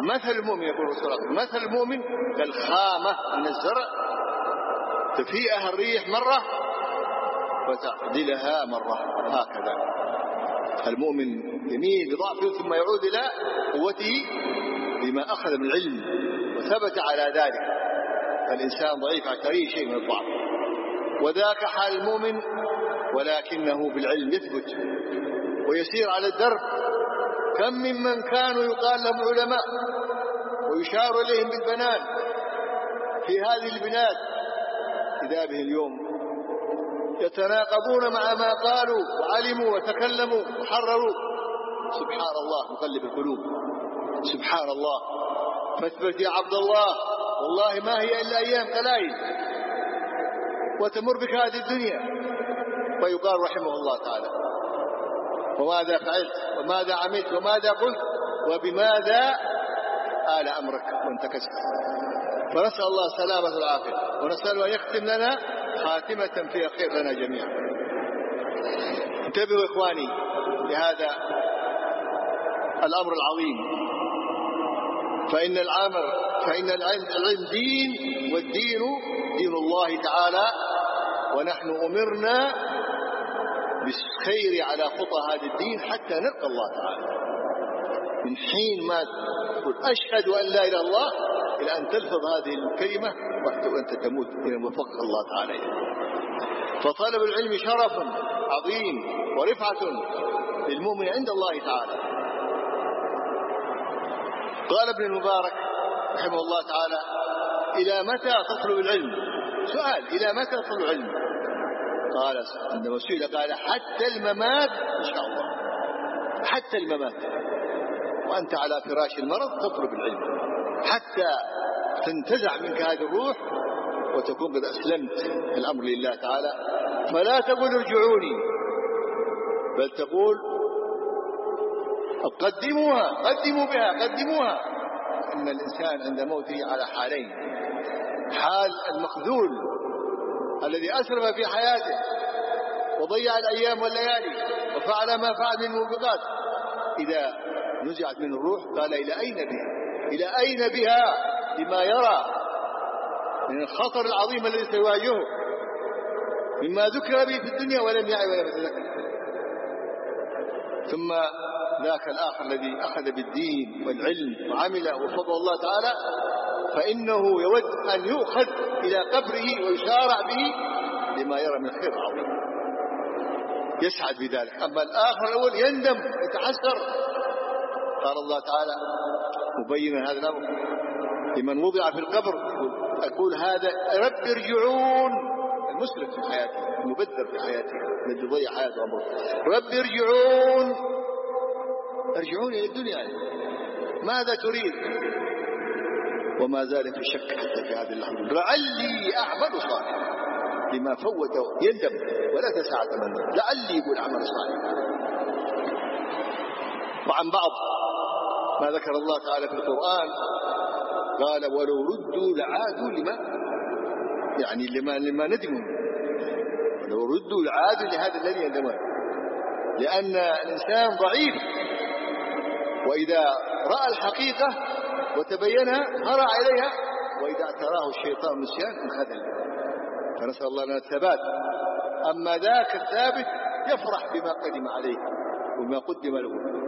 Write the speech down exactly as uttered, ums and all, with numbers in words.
مثل المؤمن يقول الرسول مثل المؤمن كالخامة من الزرع تفيئها الريح مرة وتعدلها مرة، هكذا المؤمن يميل بضعفه ثم يعود إلى قوته بما أخذ من العلم وثبت على ذلك. فالإنسان ضعيف اعتريه شيء من الضعف، وذاك حال المؤمن ولكنه بالعلم يثبت ويسير على الدرب. كم ممن كانوا يقال لهم علماء ويشار إليهم بالبنان في هذه البلاد، إذا به اليوم يتناقضون مع ما قالوا وعلموا وتكلموا وحرروا. سبحان الله مقلب القلوب، سبحان الله. فاثبت يا عبد الله، والله ما هي إلا أيام قلائل وتمر بك هذه الدنيا. ويقال رحمه الله تعالى وماذا فعلت وماذا عملت وماذا قلت وبماذا آل أمرك وانتكست. فنسأل الله السلامة والعافية، ونسأل أن يختم لنا خاتمة فيها خير لنا جميعا. انتبهوا إخواني لهذا الأمر العظيم، فإن العمر فإن العلم دين، والدين دين الله تعالى، ونحن أمرنا بالخير على خطى هذا الدين حتى نلقى الله تعالى. من حين ما تقول أشهد أن لا إله إلا الله إلى أن تلفظ هذه الكلمة وأنت تموت إلى وفق الله تعالى. فطلب العلم شرف عظيم ورفعة للمؤمن عند الله تعالى. قال ابن المبارك رحمه الله تعالى إلى متى تطلب العلم؟ سؤال، إلى متى تطلب العلم؟ قال عندما سئل قال حتى الممات إن شاء الله، حتى الممات. وأنت على فراش المرض تطلب العلم حتى تنتزع منك هذه الروح وتكون قد أسلمت الأمر لله تعالى. فلا تقول ارجعوني، بل تقول قدموها، قدموا بها، قدموها. إن الإنسان عند موته على حالين: حال المخذول الذي أسرف في حياته وضيع الأيام والليالي وفعل ما فعل من الموبقات، إذا نزعت من الروح قال إلى أين بها؟ إلى أين بها؟ لما يرى من الخطر العظيم الذي سيواجهه مما ذكر به في الدنيا ولم يعي ولم يتذكر. ثم ذاك الآخر الذي أخذ بالدين والعلم وعمل وفضل الله تعالى، فإنه يود أن يؤخذ إلى قبره ويشارع به لما يرى من خير عظيم، يسعد بذلك. أما الآخر الأول يندم يتحسر. قال الله تعالى مبينا هذا الأمر لمن وضع في القبر، أقول هذا رب ارجعون، المسرف في حياته، المبذر في حياته، الذي ضيع حياته وعمره، رب ارجعون، ارجعون إلى الدنيا، ماذا تريد؟ وما زال في شك حتى في هذه اللحظة، لعلي أعمل صالحا لما فوته، يندم ولا تسعى تمنى، لعلي يقول أعمل صالحا. وعن بعض ما ذكر الله تعالى في القرآن قال ولو ردوا لعادوا لما يعني لما لما ندموا، ولو ردوا لعادوا لهذا الذي يندمون، لأن الإنسان ضعيف، وإذا رأى الحقيقة وتبينها هرع إليها، وإذا اعتراه الشيطان نسيان انخذل. فنسأل الله لنا الثبات. أما ذاك الثابت يفرح بما قدم عليه وما قدم له،